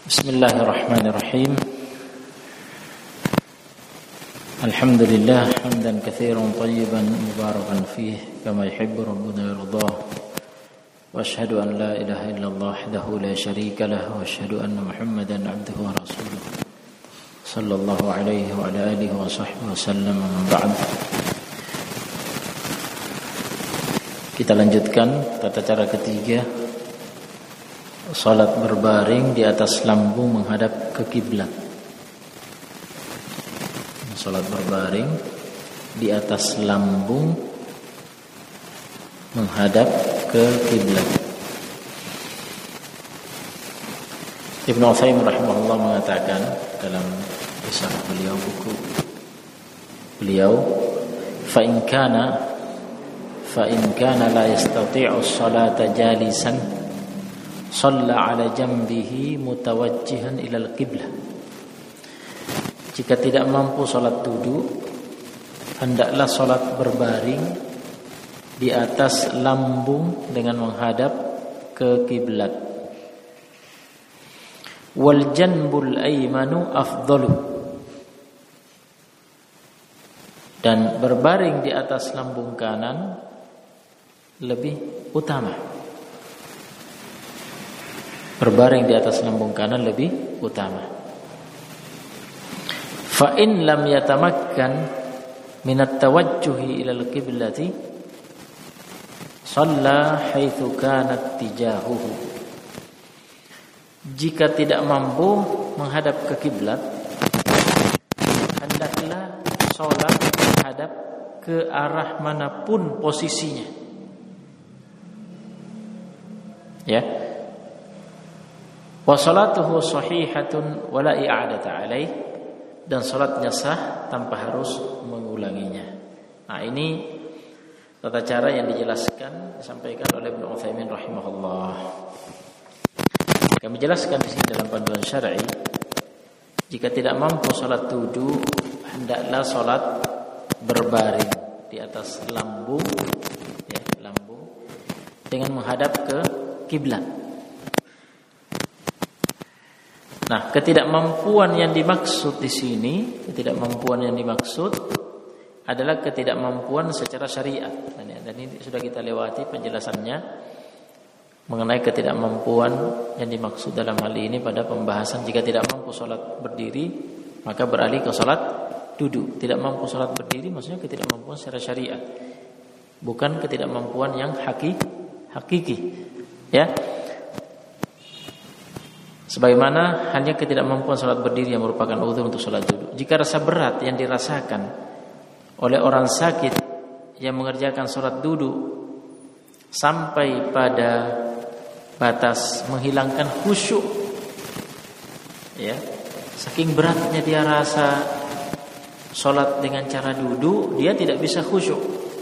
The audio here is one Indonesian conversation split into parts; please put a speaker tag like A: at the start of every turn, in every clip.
A: Bismillahirrahmanirrahim. Alhamdulillah hamdan katsiran thayyiban mubarakan fihi kama yuhibbu rabbuna yardah. Wa asyhadu an la ilaha illallah wahdahu la syarika lah wa asyhadu anna Muhammadan abduhu wa rasuluh. Sallallahu alaihi wa ala alihi wa sahbihi wasallam amma ba'd. Kita lanjutkan tata cara ketiga, salat berbaring di atas lambung menghadap ke kiblat. Salat berbaring di atas lambung menghadap ke kiblat. Ibnu Utsaimin rahimahullah mengatakan dalam kisah buku beliau, fa in kana la yastati'u as-salata jalisan shalla ala jambihi mutawajjihan ilal qiblah. Jika tidak mampu salat duduk, hendaklah salat berbaring di atas lambung dengan menghadap ke kiblat. Wal janbul aymanu afdalu. Dan berbaring di atas lambung kanan lebih utama. Berbaring di atas lambung kanan lebih utama. Fa in lam yatamakkan min at-tawajjuhi ila al-qiblati shalla haitsu kanat tijahuhu. Jika tidak mampu menghadap ke kiblat, hendaklah salat menghadap ke arah manapun posisinya. Ya. Wa salatuhu sahihatun wa la i'adata alaih, dan salatnya sah tanpa harus mengulanginya. Nah, ini tata cara yang dijelaskan disampaikan oleh Ibnu Utsaimin rahimahullah. Kami jelaskan di sini dalam panduan syar'i, jika tidak mampu salat duduk, hendaklah salat berbaring di atas lambung, ya, lambung dengan menghadap ke kiblat. Nah, ketidakmampuan yang dimaksud di sini, ketidakmampuan yang dimaksud adalah ketidakmampuan secara syariat. Dan ini sudah kita lewati penjelasannya mengenai ketidakmampuan yang dimaksud dalam hal ini pada pembahasan jika tidak mampu salat berdiri, maka beralih ke salat duduk. Tidak mampu salat berdiri maksudnya ketidakmampuan secara syariat, bukan ketidakmampuan yang hakiki. Ya. Sebagaimana hanya ketidakmampuan salat berdiri yang merupakan uzur untuk salat duduk. Jika rasa berat yang dirasakan oleh orang sakit yang mengerjakan salat duduk sampai pada batas menghilangkan khusyuk, ya, saking beratnya dia rasa salat dengan cara duduk, dia tidak bisa khusyuk.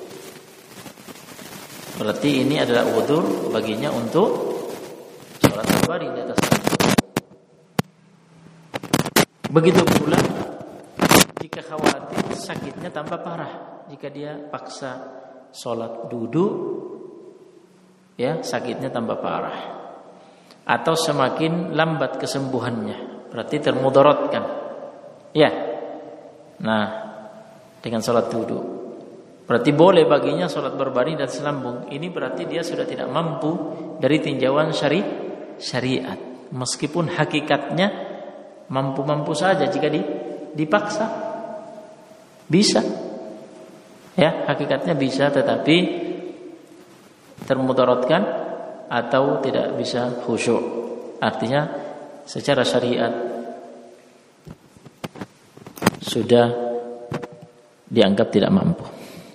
A: Berarti ini adalah uzur baginya untuk salat berbaring di atas. Begitu pula jika khawatir sakitnya tambah parah, jika dia paksa sholat duduk, ya, sakitnya tambah parah, atau semakin lambat kesembuhannya, berarti termudaratkan, ya. Nah, dengan sholat duduk, berarti boleh baginya sholat berbaring dan selambung. Ini berarti dia sudah tidak mampu dari tinjauan syariat, meskipun hakikatnya mampu-mampu saja jika dipaksa bisa, ya, hakikatnya bisa, tetapi termudaratkan atau tidak bisa khusyuk. Artinya secara syariat sudah dianggap tidak mampu.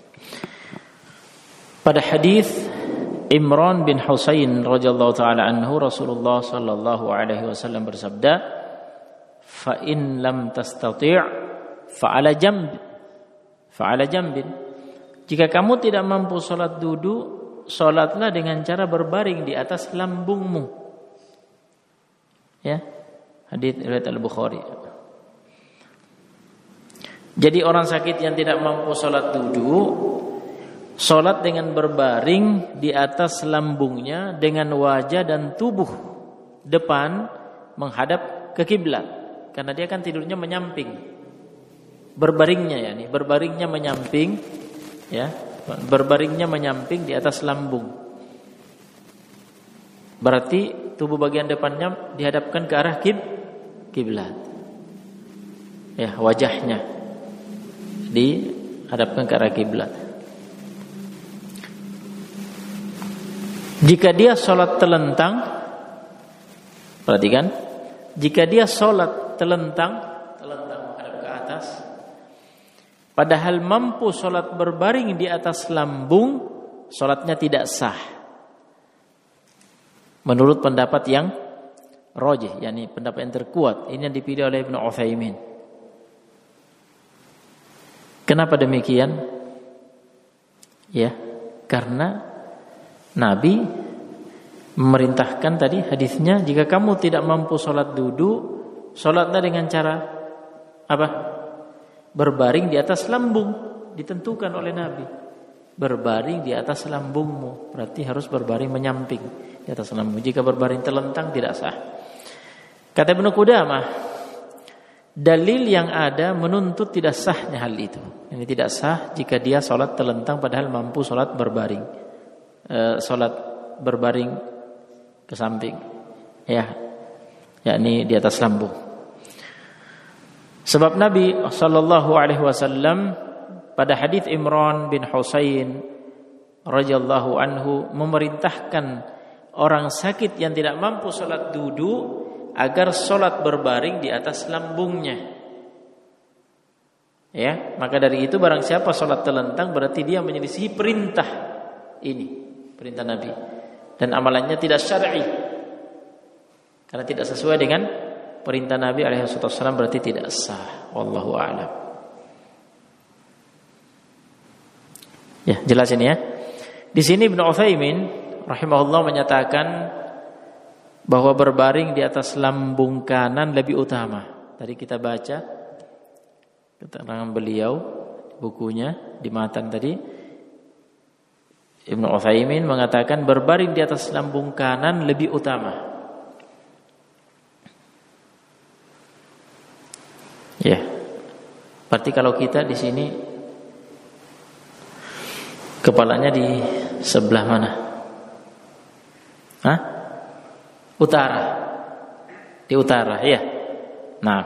A: Pada hadis Imran bin Husain radhiyallahu taala anhu, Rasulullah sallallahu alaihi wasallam bersabda, fa in lam tastati' fa'ala jambin. Jika kamu tidak mampu salat duduk, salatlah dengan cara berbaring di atas lambungmu. Ya. Hadits riwayat Al-Bukhari. Jadi orang sakit yang tidak mampu salat duduk, salat dengan berbaring di atas lambungnya dengan wajah dan tubuh depan menghadap ke kiblat karena dia kan tidurnya menyamping. Berbaringnya menyamping, ya. Berbaringnya menyamping di atas lambung. Berarti tubuh bagian depannya dihadapkan ke arah kiblat. Ya, wajahnya dihadapkan ke arah kiblat. Jika dia sholat telentang, perhatikan, jika dia sholat telentang menghadap ke atas, padahal mampu sholat berbaring di atas lambung, sholatnya tidak sah. Menurut pendapat yang rajih, yakni pendapat yang terkuat, ini yang dipilih oleh Ibnu Utsaimin. Kenapa demikian? Ya, karena Nabi memerintahkan tadi hadisnya, jika kamu tidak mampu sholat duduk, sholatlah dengan cara apa? Berbaring di atas lambung. Ditentukan oleh Nabi, berbaring di atas lambungmu, berarti harus berbaring menyamping di atas lambung. Jika berbaring telentang tidak sah. Kata Ibnu Qudamah, dalil yang ada menuntut tidak sahnya hal itu. Ini tidak sah jika dia sholat telentang padahal mampu sholat berbaring. Sholat berbaring ke samping, ya, yakni di atas lambung. Sebab Nabi sallallahu alaihi wasallam pada hadis Imran bin Husain radhiyallahu anhu memerintahkan orang sakit yang tidak mampu sholat duduk agar sholat berbaring di atas lambungnya. Ya, maka dari itu barang siapa sholat telentang berarti dia menyelisihi perintah ini. Perintah Nabi, dan amalannya tidak syar'i karena tidak sesuai dengan perintah Nabi alaihi wasallam, berarti tidak sah. Wallahu a'lam. Ya, jelas ini ya. Di sini Ibnu Utsaimin rahimahullah menyatakan bahwa berbaring di atas lambung kanan lebih utama. Tadi kita baca keterangan beliau bukunya di matan tadi. Ibnu Utsaimin mengatakan berbaring di atas lambung kanan lebih utama. Ya. Berarti kalau kita di sini kepalanya di sebelah mana? Hah? Utara. Di utara, ya. Nah.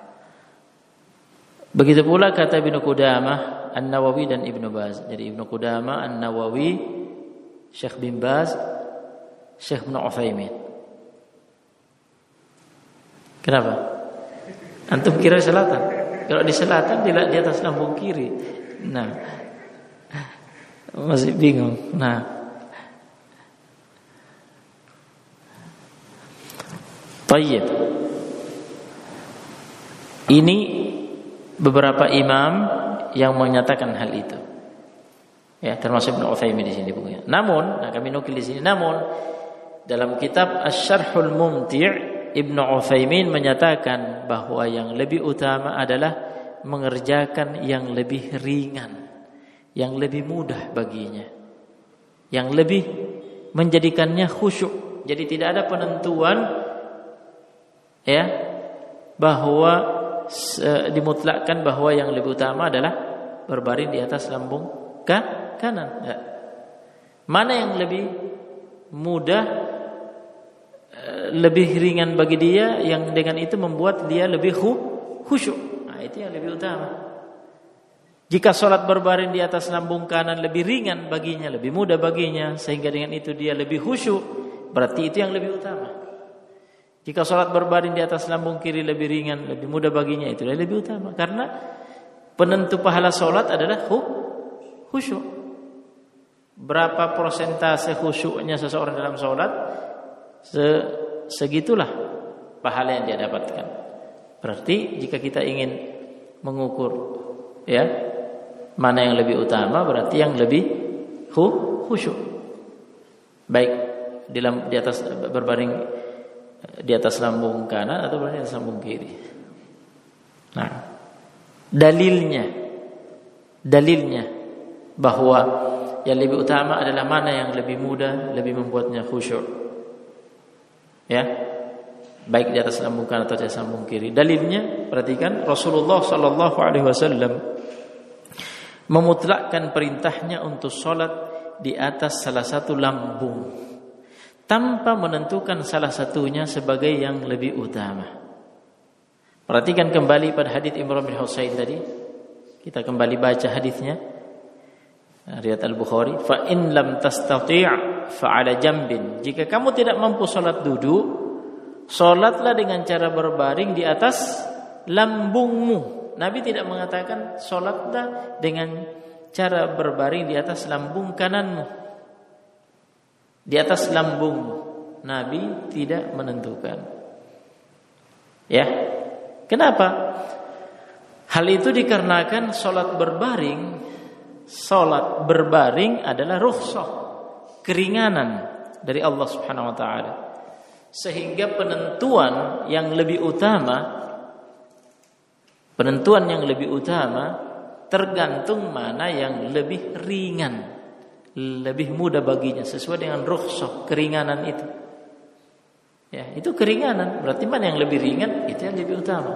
A: Begitu pula kata Ibnu Qudamah, An-Nawawi dan Ibnu Baz. Jadi Ibnu Qudamah, An-Nawawi, Syekh bin Baz, Syekh Ibnu Utsaimin. Kenapa? Antum kira selatan? Kalau di selatan di atas lambung kiri. Nah, masih bingung. Nah, Tayyib. Ini beberapa imam yang menyatakan hal itu. Ya, termasuk Ibnu Utsaimin di sini bukunya. Namun, kami nukil di sini. Namun, dalam kitab Asy-Syarhul Mumti' Ibnu Utsaimin menyatakan bahwa yang lebih utama adalah mengerjakan yang lebih ringan, yang lebih mudah baginya, yang lebih menjadikannya khusyuk. Jadi tidak ada penentuan, ya, bahwa dimutlakkan bahwa yang lebih utama adalah berbaring di atas lambung kanan. Ya. Mana yang lebih mudah, lebih ringan bagi dia, yang dengan itu membuat dia lebih khusyuk. Nah, itu yang lebih utama. Jika sholat berbaring di atas lambung kanan lebih ringan baginya, lebih mudah baginya, sehingga dengan itu dia lebih khusyuk, berarti itu yang lebih utama. Jika sholat berbaring di atas lambung kiri lebih ringan, lebih mudah baginya, itu lebih utama. Karena penentu pahala sholat adalah khusyuk. Berapa persentase khusyuknya seseorang dalam sholat, segitulah pahala yang dia dapatkan. Berarti jika kita ingin mengukur, ya, mana yang lebih utama, berarti yang lebih khusyuk. Baik di atas berbaring di atas lambung kanan atau berada di atas lambung kiri. Nah, dalilnya bahwa yang lebih utama adalah mana yang lebih mudah, lebih membuatnya khusyuk. Ya. baik di atas lambung kanan atau di atas lambung kiri. Dalilnya, perhatikan, Rasulullah sallallahu alaihi wasallam memutlakkan perintahnya untuk sholat di atas salah satu lambung tanpa menentukan salah satunya sebagai yang lebih utama. Perhatikan kembali pada hadits Imran bin Husain tadi. Kita kembali baca hadisnya. Riwayat Al-Bukhari, fa in lam tastati' fa 'ala jambin. Jika kamu tidak mampu salat duduk, salatlah dengan cara berbaring di atas lambungmu. Nabi tidak mengatakan salatlah dengan cara berbaring di atas lambung kananmu. Di atas lambungmu. Nabi tidak menentukan. Ya. Kenapa? Hal itu dikarenakan salat berbaring adalah rukhsah, keringanan dari Allah Subhanahu wa taala. Sehingga penentuan yang lebih utama tergantung mana yang lebih ringan, lebih mudah baginya sesuai dengan rukhsah, keringanan itu. Ya, itu keringanan, berarti mana yang lebih ringan itu yang lebih utama.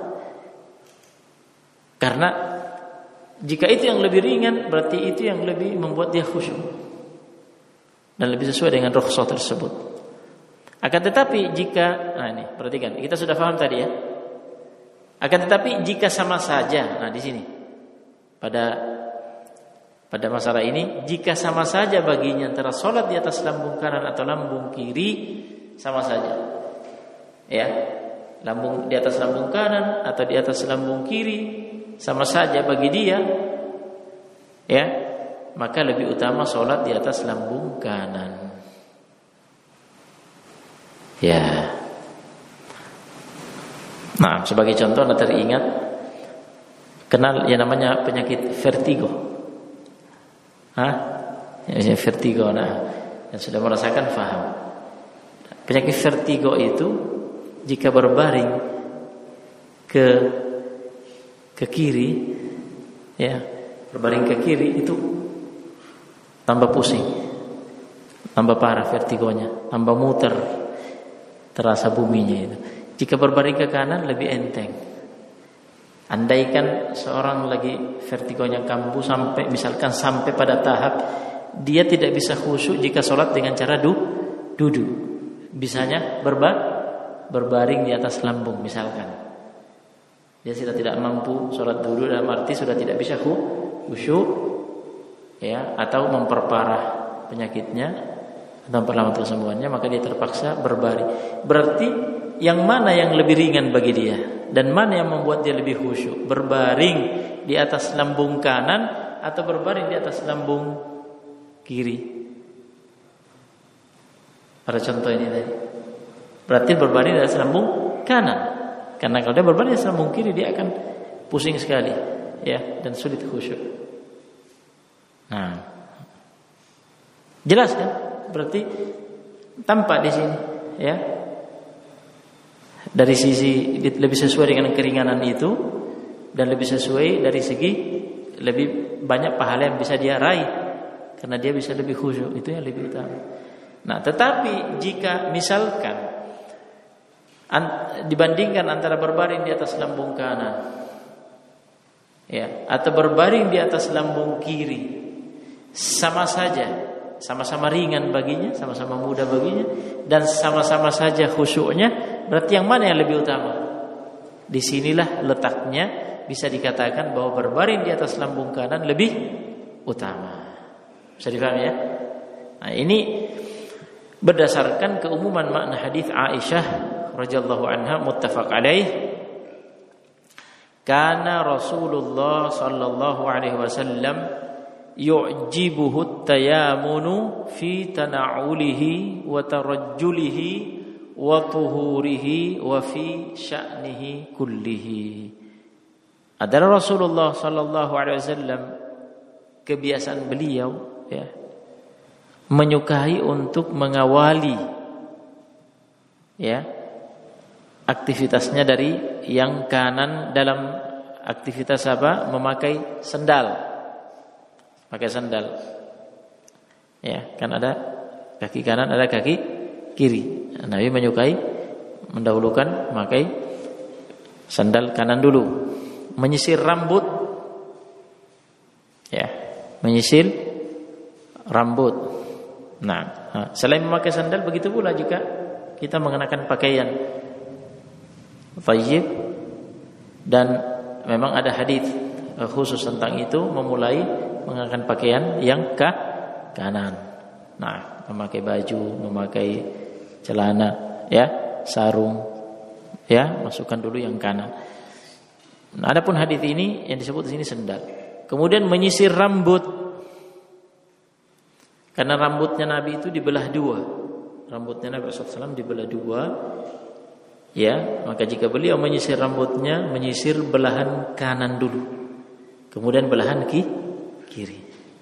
A: Karena jika itu yang lebih ringan, berarti itu yang lebih membuat dia khusyuk dan lebih sesuai dengan rukhsah tersebut. Akan tetapi jika, ini perhatikan, kita sudah paham tadi ya. Akan tetapi jika sama saja, di sini pada masalah ini, jika sama saja baginya antara sholat di atas lambung kanan atau lambung kiri, sama saja. Ya, lambung di atas lambung kanan atau di atas lambung kiri sama saja bagi dia, ya, maka lebih utama sholat di atas lambung kanan. Ya. Nah, sebagai contoh, Anda teringat kenal yang namanya penyakit vertigo? Ya, vertigo. Yang sudah merasakan faham. Penyakit vertigo itu jika berbaring ke kiri, ya, berbaring ke kiri itu tambah pusing, tambah parah vertigonya, tambah muter, terasa buminya itu. Jika berbaring ke kanan lebih enteng. Andaikan seorang lagi vertigonya kambuh sampai pada tahap dia tidak bisa khusyuk jika sholat dengan cara duduk, bisanya berbaring di atas lambung misalkan. Dia sudah tidak mampu sholat duduk, dalam arti sudah tidak bisa khusyuk, ya, atau memperparah penyakitnya atau memperlambat kesembuhannya, maka dia terpaksa berbaring. Berarti yang mana yang lebih ringan bagi dia dan mana yang membuat dia lebih khusyuk? Berbaring di atas lambung kanan atau berbaring di atas lambung kiri? Pada contoh ini tadi, berarti berbaring di atas lambung kanan. Karena kalau dia berbaring di atas lambung kiri dia akan pusing sekali, ya, dan sulit khusyuk. Nah, jelas kan? Berarti tampak di sini, ya. Dari sisi lebih sesuai dengan keringanan itu dan lebih sesuai dari segi lebih banyak pahala yang bisa dia raih karena dia bisa lebih khusyuk, itu yang lebih utama. Nah, tetapi jika misalkan dibandingkan antara berbaring di atas lambung kanan, ya, atau berbaring di atas lambung kiri, sama saja, sama-sama ringan baginya, sama-sama mudah baginya, dan sama-sama saja khusyuknya. Berarti yang mana yang lebih utama? Disinilah letaknya bisa dikatakan bahwa berbaring di atas lambung kanan lebih utama. Bisa dipahami ya? Nah, ini berdasarkan keumuman makna hadis Aisyah radhiyallahu anha muttafaq alaih. Kana Rasulullah sallallahu alaihi wasallam yu'jibuhu at-tayamunu fi tana'ulihi wa tarajjulihi wa tuhurihi wa fi sya'nihi kullihi. Adalah Rasulullah sallallahu alaihi wasallam kebiasaan beliau, ya, menyukai untuk mengawali, ya, aktivitasnya dari yang kanan dalam aktivitas apa? Memakai sendal. Pakai sandal. Ya, kan ada kaki kanan, ada kaki kiri. Nabi menyukai mendahulukan memakai sandal kanan dulu. Menyisir rambut, ya, menyisir rambut. Nah, selain memakai sandal, begitu pula jika kita mengenakan pakaian thayyib, dan memang ada hadis khusus tentang itu, memulai mengenakan pakaian yang kanan. Nah, memakai baju, memakai celana, ya, sarung, ya, masukkan dulu yang kanan. Nah, adapun hadis ini yang disebut di sini sendal. Kemudian menyisir rambut, karena rambutnya Nabi itu dibelah dua. Rambutnya Nabi SAW dibelah dua, ya. Maka jika beliau menyisir rambutnya, menyisir belahan kanan dulu, kemudian belahan kiri.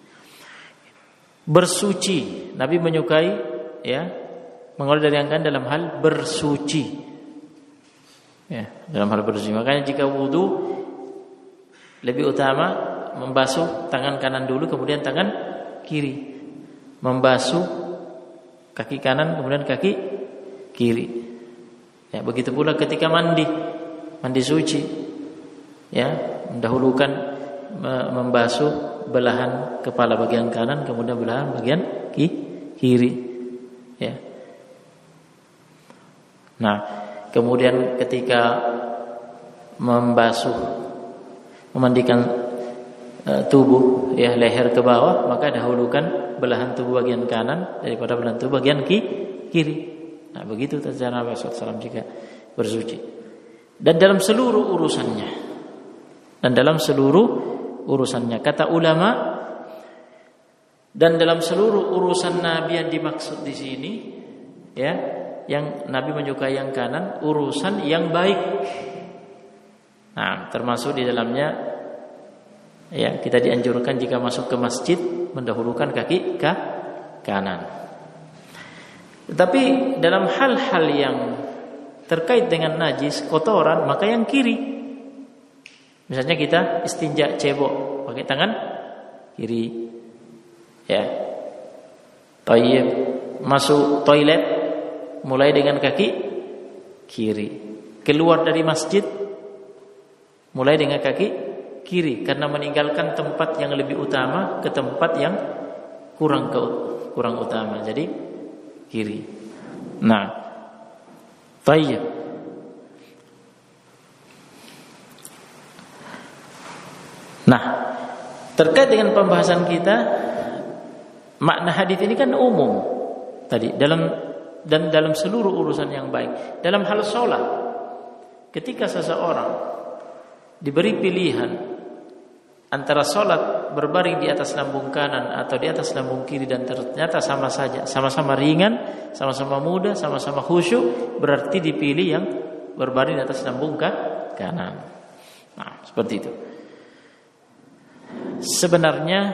A: Bersuci, Nabi menyukai, ya, mengolah dari yang kanan dalam hal bersuci. Ya, dalam hal bersuci. Makanya jika wudu lebih utama membasuh tangan kanan dulu, kemudian tangan kiri. Membasuh kaki kanan, kemudian kaki kiri. Ya, begitu pula ketika mandi suci, ya, mendahulukan membasuh belahan kepala bagian kanan, kemudian belahan bagian kiri. Ya. Nah, kemudian ketika memandikan tubuh, ya, leher ke bawah, maka dahulukan belahan tubuh bagian kanan daripada belahan tubuh bagian kiri. Nah, begitu cara Nabi SAW jika bersuci. Dan dalam seluruh urusannya, kata ulama, dan dalam seluruh urusan Nabi yang dimaksud di sini, ya, yang Nabi menyukai yang kanan, urusan yang baik. Nah, termasuk di dalamnya, ya, kita dianjurkan jika masuk ke masjid mendahulukan kaki kanan. Tetapi dalam hal-hal yang terkait dengan najis, kotoran, maka yang kiri. Misalnya kita istinja cebok pakai tangan kiri, ya. Thayyib, masuk toilet mulai dengan kaki kiri. Keluar dari masjid mulai dengan kaki kiri, karena meninggalkan tempat yang lebih utama ke tempat yang kurang utama. Jadi kiri. Nah, thayyib. Nah, terkait dengan pembahasan kita, makna hadis ini kan umum tadi dalam seluruh urusan yang baik. Dalam hal sholat, ketika seseorang diberi pilihan antara sholat berbaring di atas lambung kanan atau di atas lambung kiri, dan ternyata sama saja, sama-sama ringan, sama-sama mudah, sama-sama khusyuk, berarti dipilih yang berbaring di atas lambung kanan. Nah, seperti itu. Sebenarnya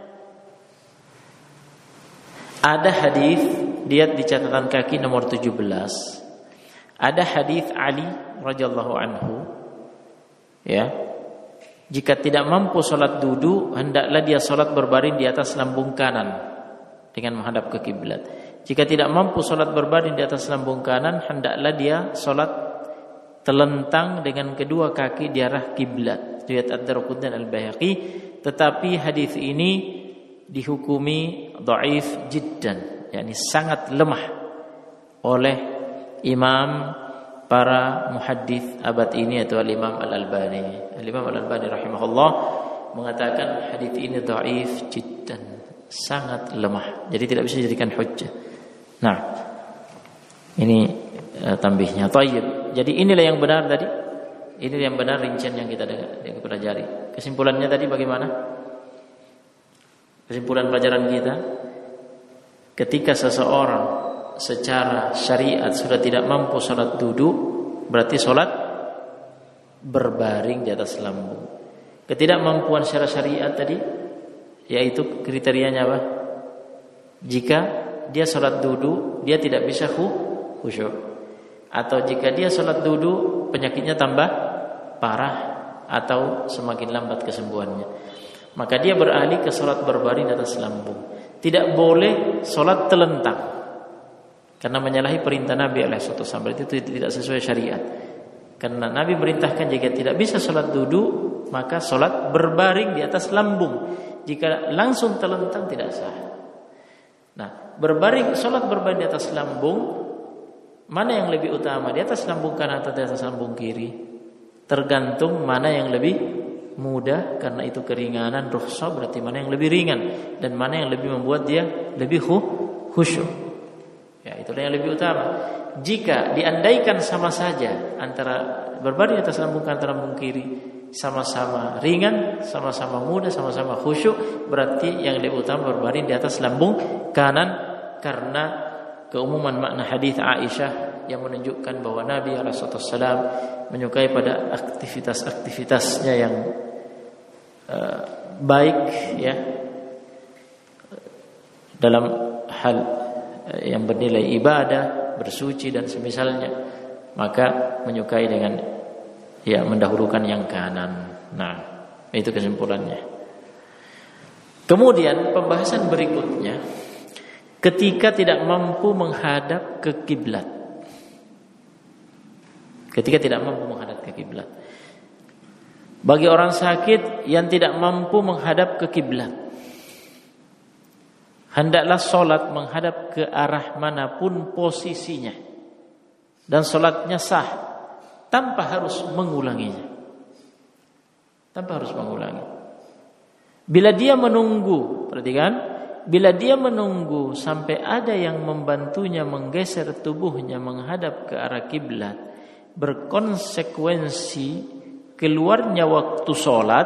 A: ada hadis, lihat di catatan kaki nomor 17. Ada hadis Ali radhiyallahu anhu, ya. Jika tidak mampu sholat duduk, hendaklah dia sholat berbaring di atas lambung kanan dengan menghadap ke kiblat. Jika tidak mampu sholat berbaring di atas lambung kanan, hendaklah dia sholat telentang dengan kedua kaki di arah kiblat. Riwayat Ad-Darqutni dan Al-Baihaqi. Tetapi hadis ini dihukumi dhaif jiddan, yakni sangat lemah oleh imam para muhaddits abad ini, atau Al-Imam Al-Albani. Al-Imam Al-Albani rahimahullah mengatakan hadis ini dhaif jiddan, sangat lemah, jadi tidak bisa dijadikan hujjah. Nah, ini tambihnya. Thayyib. Jadi inilah yang benar tadi. Ini yang benar rincian yang kita pelajari. Kesimpulannya tadi bagaimana? Kesimpulan pelajaran kita, ketika seseorang secara syariat sudah tidak mampu sholat duduk, berarti sholat berbaring di atas lambung. Ketidakmampuan secara syariat tadi, yaitu kriterianya apa? Jika dia sholat duduk, dia tidak bisa khusyuk, atau jika dia sholat duduk penyakitnya tambah parah atau semakin lambat kesembuhannya, maka dia beralih ke sholat berbaring di atas lambung. Tidak boleh sholat telentang, Karena menyalahi perintah Nabi SAW itu tidak sesuai syariat. Karena Nabi merintahkan jika tidak bisa sholat duduk, maka sholat berbaring di atas lambung. Jika langsung terlentang tidak sah. Nah, sholat berbaring di atas lambung, mana yang lebih utama? Di atas lambung kanan atau di atas lambung kiri? Tergantung mana yang lebih mudah, karena itu keringanan, rukhsah berarti mana yang lebih ringan dan mana yang lebih membuat dia lebih khusyuk. Ya, itulah yang lebih utama. Jika diandaikan sama saja antara berbaring di atas lambung kanan atau lambung kiri, sama-sama ringan, sama-sama mudah, sama-sama khusyuk, berarti yang lebih utama berbaring di atas lambung kanan, karena keumuman makna hadis Aisyah yang menunjukkan bahwa Nabi SAW menyukai pada aktivitas-aktivitasnya yang baik, ya, dalam hal yang bernilai ibadah, bersuci dan semisalnya, maka menyukai dengan mendahulukan yang kanan. Nah, itu kesimpulannya. Kemudian pembahasan berikutnya, ketika tidak mampu menghadap ke kiblat. Ketika tidak mampu menghadap ke kiblat. Bagi orang sakit yang tidak mampu menghadap ke kiblat, hendaklah solat menghadap ke arah manapun posisinya, dan solatnya sah tanpa harus mengulanginya. Tanpa harus mengulangi. Bila dia menunggu, perhatikan, bila dia menunggu sampai ada yang membantunya menggeser tubuhnya menghadap ke arah kiblat, berkonsekuensi keluarnya waktu sholat,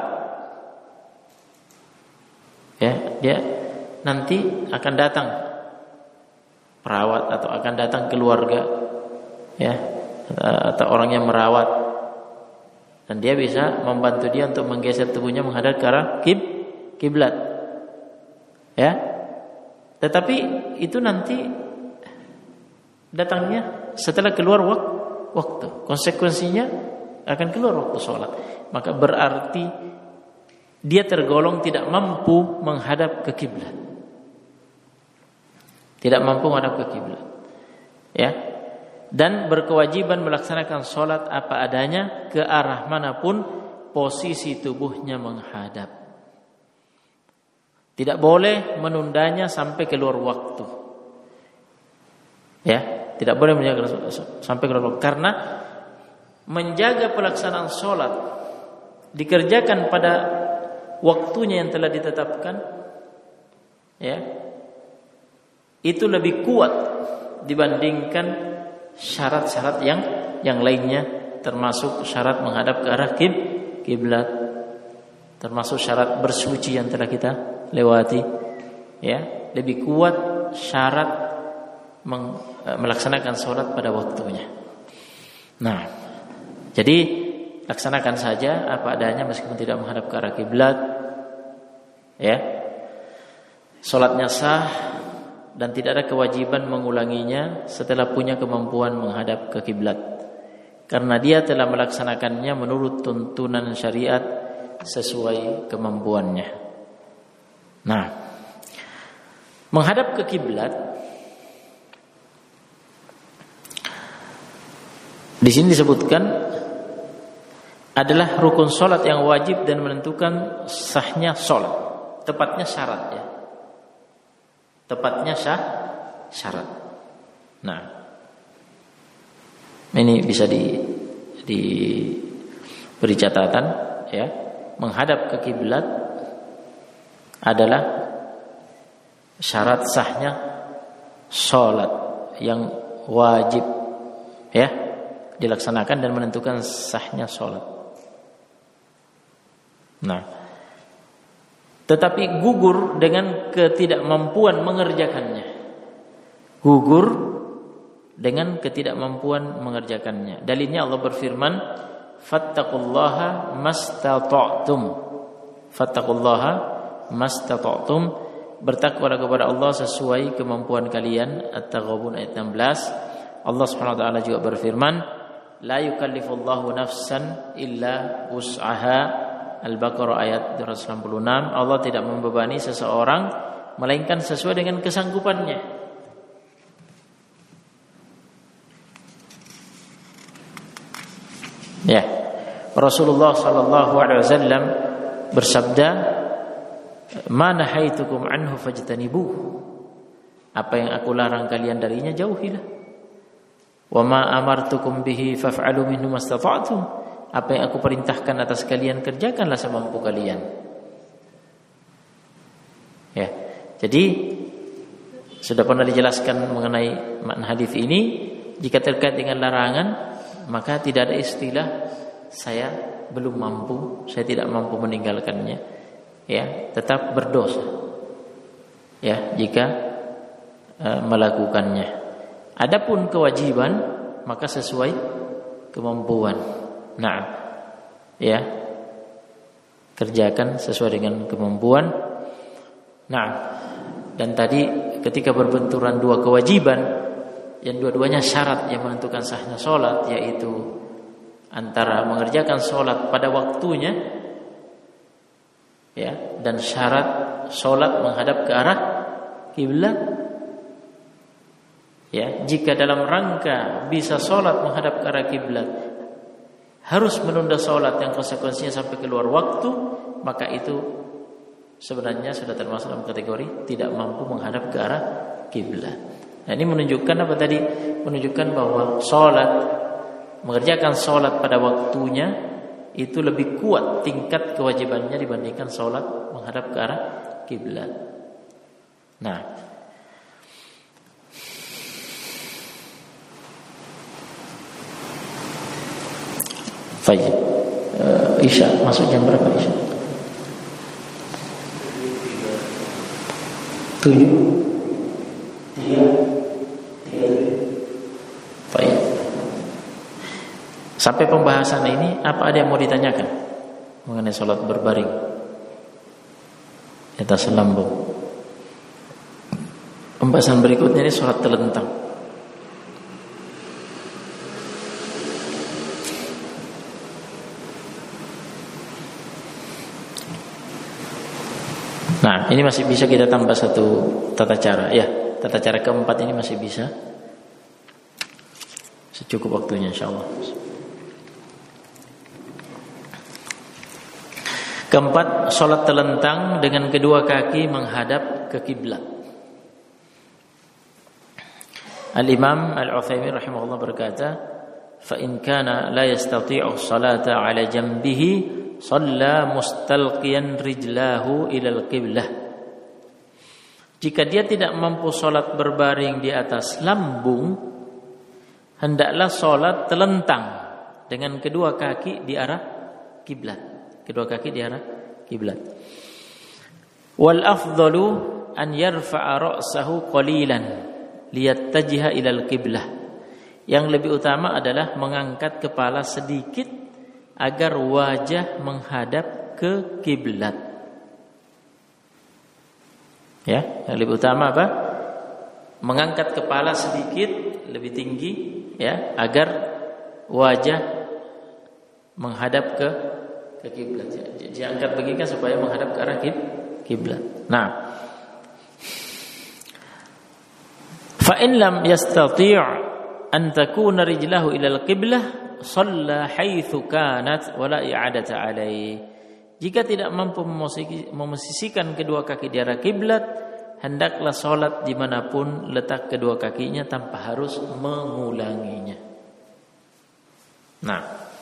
A: ya, dia nanti akan datang perawat atau akan datang keluarga, ya, atau orang yang merawat, dan dia bisa membantu dia untuk menggeser tubuhnya menghadap ke arah kiblat, ya. Tetapi itu nanti datangnya setelah keluar waktu. Konsekuensinya akan keluar waktu sholat. Maka berarti dia tergolong tidak mampu menghadap ke kiblat. Tidak mampu menghadap ke kiblat, ya. Dan berkewajiban melaksanakan sholat apa adanya ke arah manapun posisi tubuhnya menghadap. Tidak boleh menundanya sampai keluar waktu, ya. Tidak boleh menjaga sampai keluar waktu, karena menjaga pelaksanaan sholat dikerjakan pada waktunya yang telah ditetapkan, ya, itu lebih kuat dibandingkan syarat-syarat yang lainnya, termasuk syarat menghadap ke arah kiblat, termasuk syarat bersuci yang telah kita lewati, ya. Lebih kuat syarat melaksanakan sholat pada waktunya. Nah, jadi laksanakan saja apa adanya meskipun tidak menghadap ke arah kiblat, ya. Sholatnya sah dan tidak ada kewajiban mengulanginya setelah punya kemampuan menghadap ke kiblat, karena dia telah melaksanakannya menurut tuntunan syariat sesuai kemampuannya. Nah, menghadap ke kiblat di sini disebutkan adalah rukun sholat yang wajib dan menentukan sahnya sholat. Tepatnya syarat, ya. Tepatnya syarat. Nah, ini bisa diberi catatan, ya. Menghadap ke kiblat adalah syarat sahnya sholat yang wajib, ya, dilaksanakan dan menentukan sahnya sholat. Nah, tetapi gugur dengan ketidakmampuan mengerjakannya. Gugur dengan ketidakmampuan mengerjakannya. Dalilnya Allah berfirman, "Fattaqullaha mastata'tum." Fattaqullaha mastata'tum. Bertakwalah kepada Allah sesuai kemampuan kalian. At-Taghabun ayat 16. Allah Subhanahu wa taala juga berfirman, "La yukallifullahu nafsan illa wus'aha." Al-Baqarah ayat 296. Allah tidak membebani seseorang melainkan sesuai dengan kesanggupannya. Rasulullah sallallahu alaihi wasallam bersabda, "Ma nahaitukum anhu fajtanibuh." Apa yang aku larang kalian darinya jauhilah. "Wa ma amartukum bihi faf'alu minhu mastata'tum." Apa yang aku perintahkan atas kalian kerjakanlah semampu kalian. Ya. Jadi sudah pernah dijelaskan mengenai makna hadis ini, jika terkait dengan larangan maka tidak ada istilah saya belum mampu, saya tidak mampu meninggalkannya. Ya, tetap berdosa. Ya, jika melakukannya. Adapun kewajiban maka sesuai kemampuan. Nah, ya, kerjakan sesuai dengan kemampuan. Nah, dan tadi ketika berbenturan dua kewajiban yang dua-duanya syarat yang menentukan sahnya sholat, yaitu antara mengerjakan sholat pada waktunya, ya, dan syarat sholat menghadap ke arah kiblat. Ya, jika dalam rangka bisa sholat menghadap ke arah kiblat harus menunda sholat yang konsekuensinya sampai keluar waktu, maka itu sebenarnya sudah termasuk dalam kategori tidak mampu menghadap ke arah kiblat. Nah, ini menunjukkan apa tadi? Menunjukkan bahwa sholat, mengerjakan sholat pada waktunya itu lebih kuat tingkat kewajibannya dibandingkan sholat menghadap ke arah kiblat. Nah, baik. Isya masuk jam berapa Isya? 7. Baik. Sampai pembahasan ini apa ada yang mau ditanyakan mengenai sholat berbaring di atas lambung? Pembahasan berikutnya ini sholat telentang. Nah, ini masih bisa kita tambah satu tata cara. Ya, tata cara keempat ini masih bisa. Secukup waktunya insyaallah. Keempat, sholat telentang dengan kedua kaki menghadap ke kiblat. Al-Imam Al-Utsaimin rahimahullah berkata, "Fa in kana la yastati'u as-salata 'ala janbihi shalla mustalqiyan rijlahu ilal qiblah." Jika dia tidak mampu sholat berbaring di atas lambung, hendaklah sholat telentang dengan kedua kaki di arah kiblat. Kedua kaki di arah kiblat. Wal afdalu an yarfa'a ra'sahu qalilan liyattajiha ilal qiblah. Yang lebih utama adalah mengangkat kepala sedikit agar wajah menghadap ke kiblat. Ya, yang lebih utama apa? Mengangkat kepala sedikit lebih tinggi, ya, agar wajah menghadap ke kiblat. Diangkat begini kan supaya menghadap ke arah kiblat. Nah, fa in lam yastati' an takuna rijlahu ila al-qiblah shalla haitsu kanat wala i'adata alaihi. Jika tidak mampu memosisikan kedua kaki di arah kiblat, hendaklah sholat dimanapun letak kedua kakinya tanpa harus mengulanginya. Nah,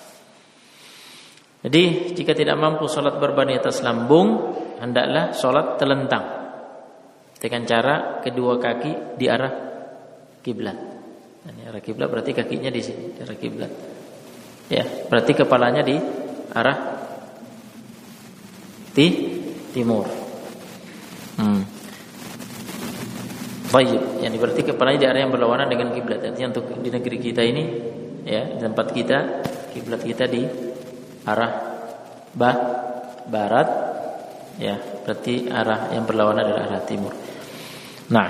A: jadi jika tidak mampu sholat berbaring atas lambung, hendaklah sholat telentang dengan cara kedua kaki di arah kiblat. Di arah kiblat berarti kakinya di sini, di arah kiblat. Ya, berarti kepalanya di arah timur. Baik, yang berarti kepalanya di area yang berlawanan dengan kiblat. Artinya untuk di negeri kita ini, ya, di tempat kita, kiblat kita di arah barat, ya, berarti arah yang berlawanan adalah arah timur. Nah,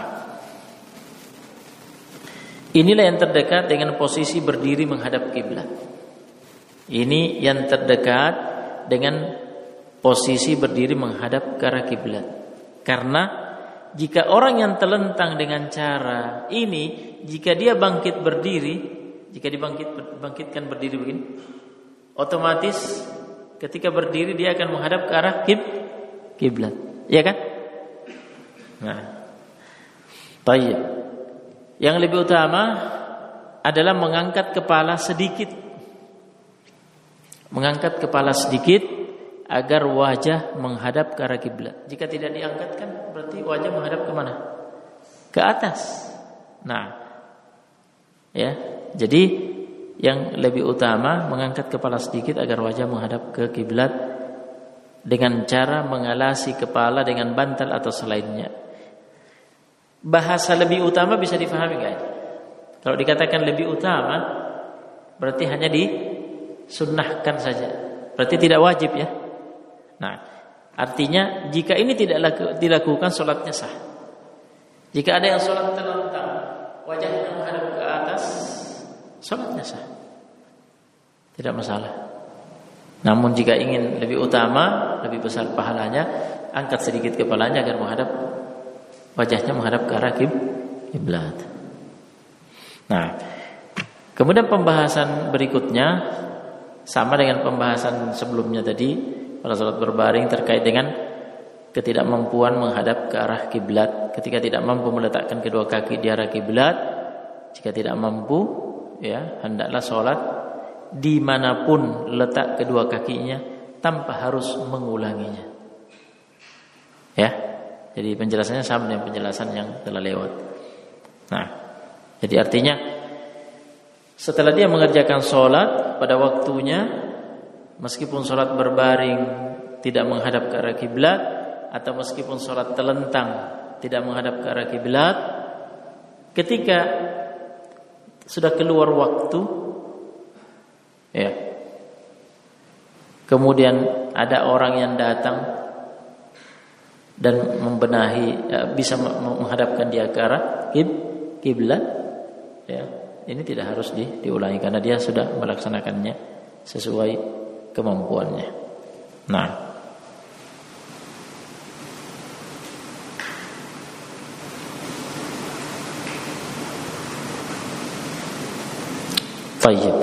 A: inilah yang terdekat dengan posisi berdiri menghadap kiblat. Ini yang terdekat dengan posisi berdiri menghadap ke arah kiblat. Karena jika orang yang telentang dengan cara ini, jika dia bangkit berdiri, jika dibangkitkan berdiri begini, otomatis ketika berdiri dia akan menghadap ke arah kiblat, ya kan? Nah, baik. Yang lebih utama adalah mengangkat kepala sedikit. Mengangkat kepala sedikit agar wajah menghadap ke arah kiblat. Jika tidak diangkatkan, berarti wajah menghadap ke mana? Ke atas. Nah, ya. Jadi yang lebih utama mengangkat kepala sedikit agar wajah menghadap ke kiblat dengan cara mengalasi kepala dengan bantal atau selainnya. Bahasa lebih utama bisa difahami enggak? Kalau dikatakan lebih utama berarti hanya disunnahkan saja. Berarti tidak wajib ya. Nah, artinya jika ini tidak dilakukan salatnya sah. Jika ada yang salat terlentang, wajahnya menghadap ke atas, salatnya sah. Tidak masalah. Namun jika ingin lebih utama, lebih besar pahalanya, angkat sedikit kepalanya agar wajahnya menghadap ke arah kiblat. Nah, kemudian pembahasan berikutnya sama dengan pembahasan sebelumnya tadi pada salat berbaring terkait dengan ketidakmampuan menghadap ke arah kiblat. Ketika tidak mampu meletakkan kedua kaki di arah kiblat, jika tidak mampu, ya hendaklah salat dimanapun letak kedua kakinya tanpa harus mengulanginya. Ya, jadi penjelasannya sama dengan penjelasan yang telah lewat. Nah, jadi artinya setelah dia mengerjakan sholat pada waktunya, meskipun sholat berbaring tidak menghadap ke arah kiblat, atau meskipun sholat telentang tidak menghadap ke arah kiblat, ketika sudah keluar waktu, ya, kemudian ada orang yang datang dan membenahi, bisa menghadapkan dia ke arah kiblat, ya, ini tidak harus diulangi karena dia sudah melaksanakannya sesuai kemampuannya. Nah, baik.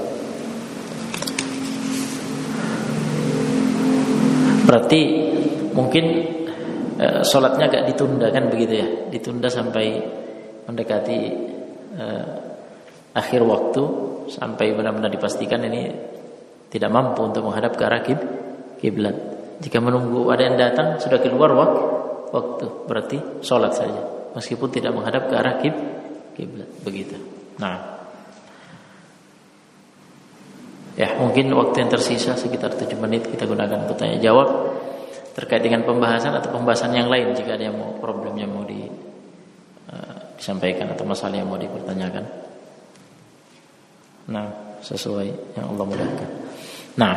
A: Berarti mungkin sholatnya agak ditunda kan begitu ya, ditunda sampai mendekati akhir waktu, sampai benar-benar dipastikan ini tidak mampu untuk menghadap ke arah kiblat. Jika menunggu ada yang datang sudah keluar waktu, berarti sholat saja meskipun tidak menghadap ke arah kiblat, begitu. Nah, ya mungkin waktu yang tersisa sekitar 7 menit kita gunakan untuk tanya jawab terkait dengan pembahasan atau pembahasan yang lain jika ada yang mau problemnya mau disampaikan atau masalah yang mau dipertanyakan. Nah, sesuai yang Allah mudahkan. Nah,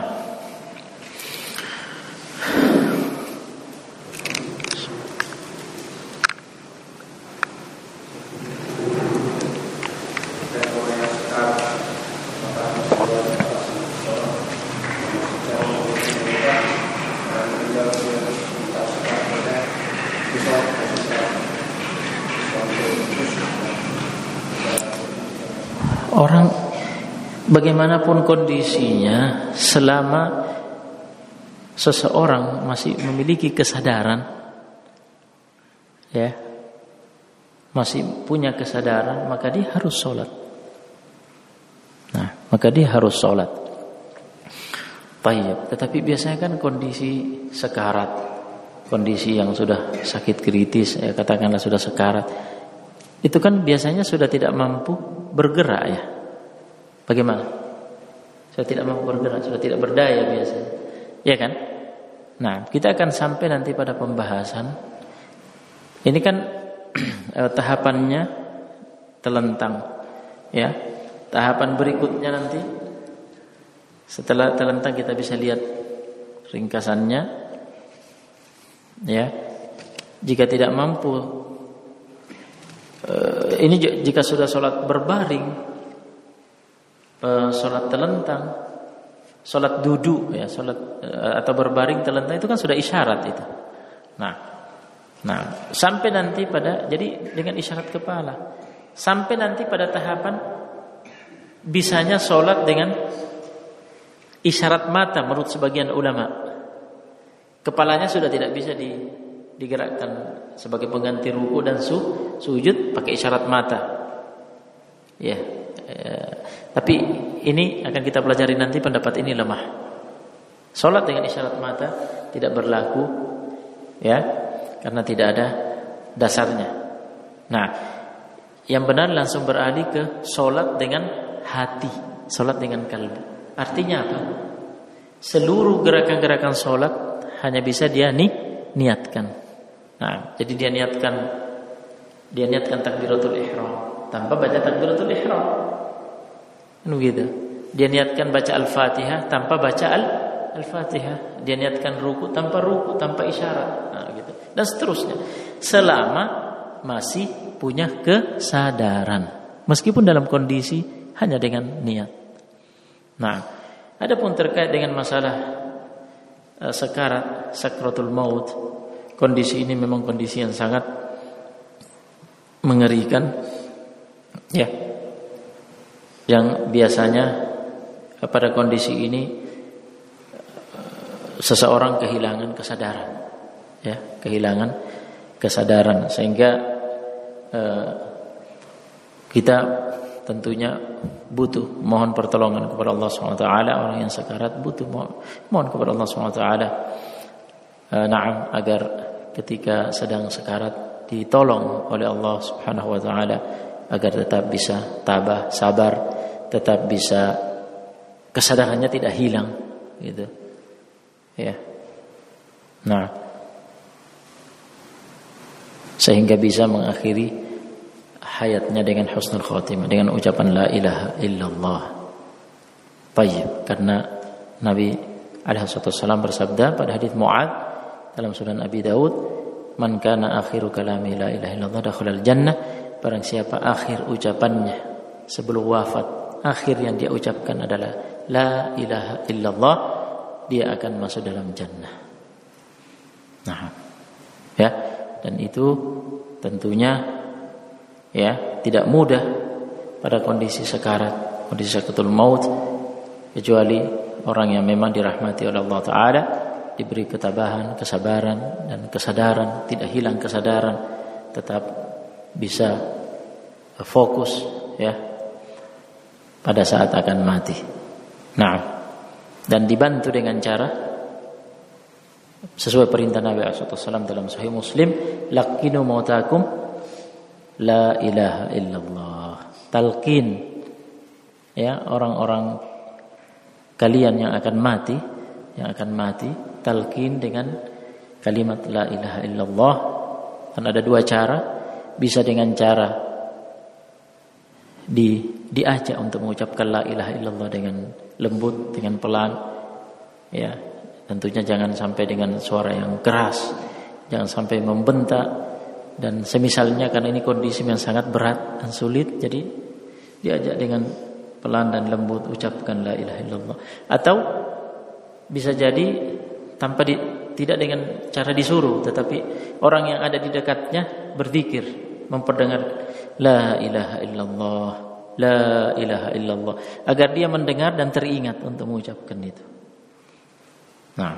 A: orang bagaimanapun kondisinya, selama seseorang masih memiliki kesadaran, ya, masih punya kesadaran, maka dia harus sholat. Nah, maka dia harus sholat. Baik, tetapi biasanya kan kondisi sekarat, kondisi yang sudah sakit kritis, ya, katakanlah sudah sekarat, itu kan biasanya sudah tidak mampu bergerak, ya. Bagaimana? Sudah tidak mampu bergerak, sudah tidak berdaya biasanya, ya kan? Nah, kita akan sampai nanti pada pembahasan. Ini kan tahapannya telentang, ya. Tahapan berikutnya nanti setelah telentang kita bisa lihat ringkasannya, ya. Jika tidak mampu, ini jika sudah sholat berbaring, sholat telentang, sholat duduk, ya, sholat atau berbaring telentang itu kan sudah isyarat itu. Nah, sampai nanti pada, jadi dengan isyarat kepala, sampai nanti pada tahapan bisanya sholat dengan isyarat mata menurut sebagian ulama. Kepalanya sudah tidak bisa digerakkan sebagai pengganti ruku dan sujud pakai isyarat mata. Ya, tapi ini akan kita pelajari nanti, pendapat ini lemah. Salat dengan isyarat mata tidak berlaku, ya, karena tidak ada dasarnya. Nah, yang benar langsung beralih ke salat dengan hati, salat dengan kalbu. Artinya apa? Seluruh gerakan-gerakan salat hanya bisa dia niatkan. Nah, jadi dia niatkan takbiratul ihram tanpa baca takbiratul ihram. Kan begitu. Dia niatkan baca Al-Fatihah tanpa baca Al-Fatihah. Dia niatkan ruku, tanpa isyarat. Nah, gitu. Dan seterusnya. Selama masih punya kesadaran, meskipun dalam kondisi hanya dengan niat. Nah, adapun terkait dengan masalah sekarat, sakratul maut, kondisi ini memang kondisi yang sangat mengerikan, ya. Yang biasanya pada kondisi ini seseorang kehilangan kesadaran, ya, kehilangan kesadaran, sehingga kita tentunya butuh mohon pertolongan kepada Allah SWT. Orang yang sekarat butuh mohon kepada Allah SWT, na'am, agar ketika sedang sekarat ditolong oleh Allah Subhanahu wa taala agar tetap bisa tabah, sabar, tetap bisa kesadarannya tidak hilang, gitu. Ya. Nah, sehingga bisa mengakhiri hayatnya dengan husnul khatimah, dengan ucapan la ilaha illallah. Baik, karena Nabi alaihi wasallam bersabda pada hadis Mu'adz dalam Sunan Abi Daud, "Man kana akhiru kalami la ilaha illallah dakhalal jannah." Barang siapa akhir ucapannya sebelum wafat, akhir yang dia ucapkan adalah la ilaha illallah, dia akan masuk dalam jannah. Nah, ya, dan itu tentunya, ya, tidak mudah pada kondisi sekarat, kondisi sakratul maut, kecuali orang yang memang dirahmati oleh Allah Ta'ala, diberi ketabahan, kesabaran, dan kesadaran, tidak hilang kesadaran, tetap bisa fokus, ya, pada saat akan mati. Nah, dan dibantu dengan cara sesuai perintah Nabi SAW dalam Sahih Muslim, laqinu mautakum la ilaha illallah. Talqin, ya, orang-orang kalian yang akan mati, talqin dengan kalimat la ilaha illallah. Dan ada dua cara, bisa dengan cara diajak untuk mengucapkan la ilaha illallah dengan lembut, dengan pelan, ya, tentunya jangan sampai dengan suara yang keras, jangan sampai membentak dan semisalnya, karena ini kondisi yang sangat berat dan sulit. Jadi diajak dengan pelan dan lembut, ucapkan la ilaha illallah. Atau bisa jadi tidak dengan cara disuruh, tetapi orang yang ada di dekatnya berzikir, memperdengar la ilaha illallah, la ilaha illallah, agar dia mendengar dan teringat untuk mengucapkan itu. Nah,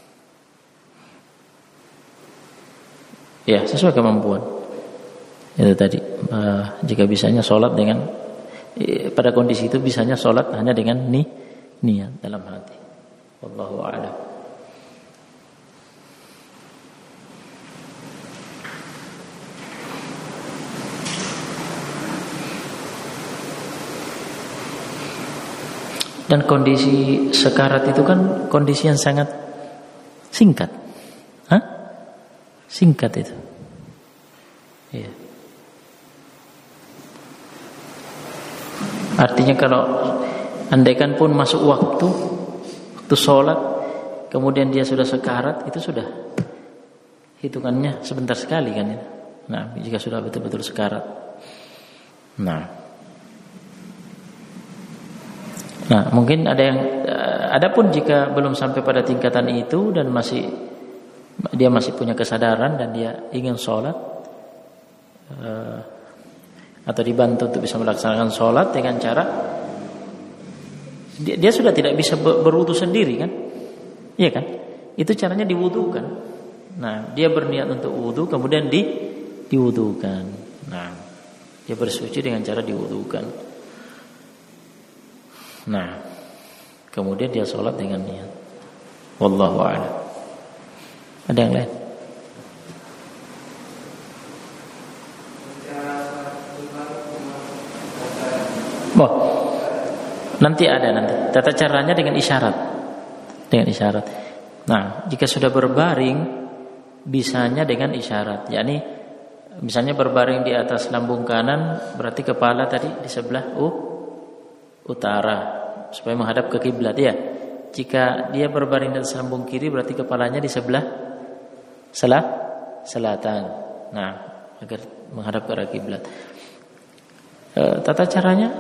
A: ya, sesuai kemampuan. Itu tadi, jika bisanya sholat dengan pada kondisi itu, bisanya sholat hanya dengan niat dalam hati. Wallahu a'lam. Dan kondisi sekarat itu kan kondisi yang sangat singkat. Singkat itu. Ya. Artinya kalau andaikan pun masuk waktu sholat, kemudian dia sudah sekarat, itu sudah hitungannya sebentar sekali kan ya. Nah, jika sudah betul-betul sekarat. Nah, mungkin adapun jika belum sampai pada tingkatan itu dan dia masih punya kesadaran dan dia ingin sholat, atau dibantu untuk bisa melaksanakan sholat dengan cara Dia sudah tidak bisa berwudu sendiri kan? Iya kan? Itu caranya diwudukan. Nah, dia berniat untuk wudu kemudian diwudukan. Nah, dia bersuci dengan cara diwudukan. Nah, kemudian dia sholat dengan niat. Wallahu a'lam. Ada yang lain? Oh, nanti ada nanti. Tata caranya dengan isyarat. Dengan isyarat. Nah, jika sudah berbaring, bisanya dengan isyarat. Yakni, misalnya berbaring di atas lambung kanan, berarti kepala tadi di sebelah utara, supaya menghadap ke kiblat ya. Jika dia berbaring di atas lambung kiri, berarti kepalanya di sebelah selatan. Nah, agar menghadap ke arah kiblat. Tata caranya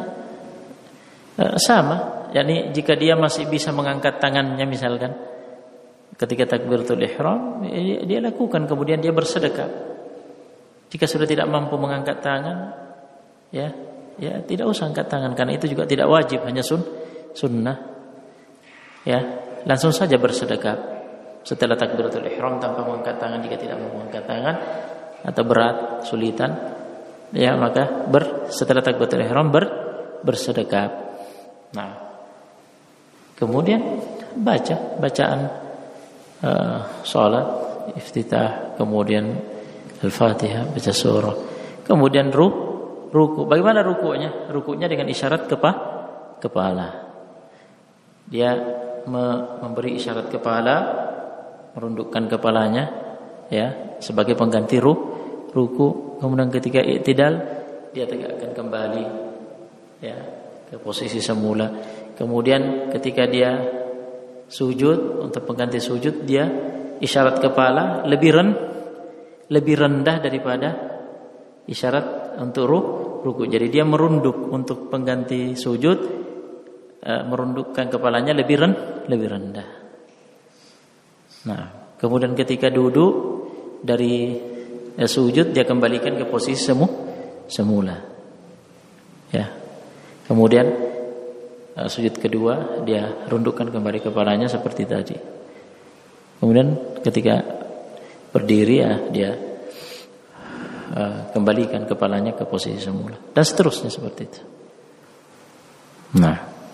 A: sama, yakni jika dia masih bisa mengangkat tangannya misalkan ketika takbiratul ihram, dia lakukan, kemudian dia bersedekap. Jika sudah tidak mampu mengangkat tangan, ya tidak usah angkat tangan, karena itu juga tidak wajib, hanya sunnah. Ya, langsung saja bersedekap setelah takbiratul ihram tanpa mengangkat tangan. Jika tidak mampu mengangkat tangan atau berat, sulitan, ya maka setelah takbiratul ihram bersedekap. Nah, kemudian bacaan salat iftitah, kemudian Al-Fatihah, baca surah, kemudian ruku. Bagaimana rukunya? Rukunya dengan isyarat kepala. Dia memberi isyarat kepala, merundukkan kepalanya, ya, sebagai pengganti ruku. Kemudian ketika i'tidal, dia tegakkan kembali, ya, ke posisi semula. Kemudian ketika dia sujud, untuk pengganti sujud, dia isyarat kepala lebih rendah daripada isyarat untuk ruku. Jadi dia merunduk untuk pengganti sujud, merundukkan kepalanya lebih rendah. Nah, kemudian ketika duduk dari sujud, dia kembalikan ke posisi semula. Ya. Kemudian sujud kedua, dia rundukkan kembali kepalanya seperti tadi. Kemudian ketika berdiri, ya, dia kembalikan kepalanya ke posisi semula, dan seterusnya seperti itu. Nah,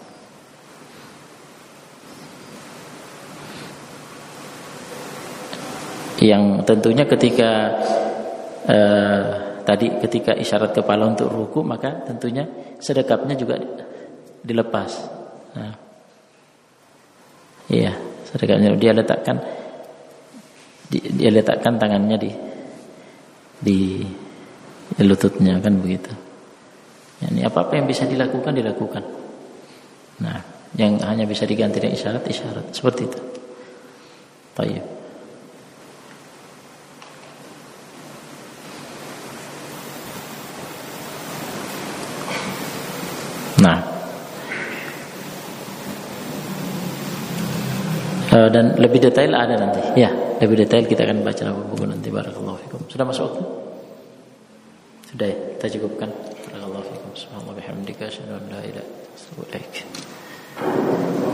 A: yang tentunya ketika ketika isyarat kepala untuk ruku, maka tentunya sedekapnya juga dilepas. Nah, iya, sedekapnya dia letakkan tangannya di lututnya, kan begitu. Yani apa yang bisa dilakukan. Nah, yang hanya bisa diganti dengan isyarat seperti itu. Baik. Nah, dan lebih detail ada nanti. Ya, lebih detail kita akan baca buku nanti. Barakallahu fikum. Sudah masuk waktu? Sudah ya? Kita cukupkan. Barakallahu fikum. Subhanallah bihamdika asyhadu an la ilaha illa anta astaghfiruka wa atubu ilaik.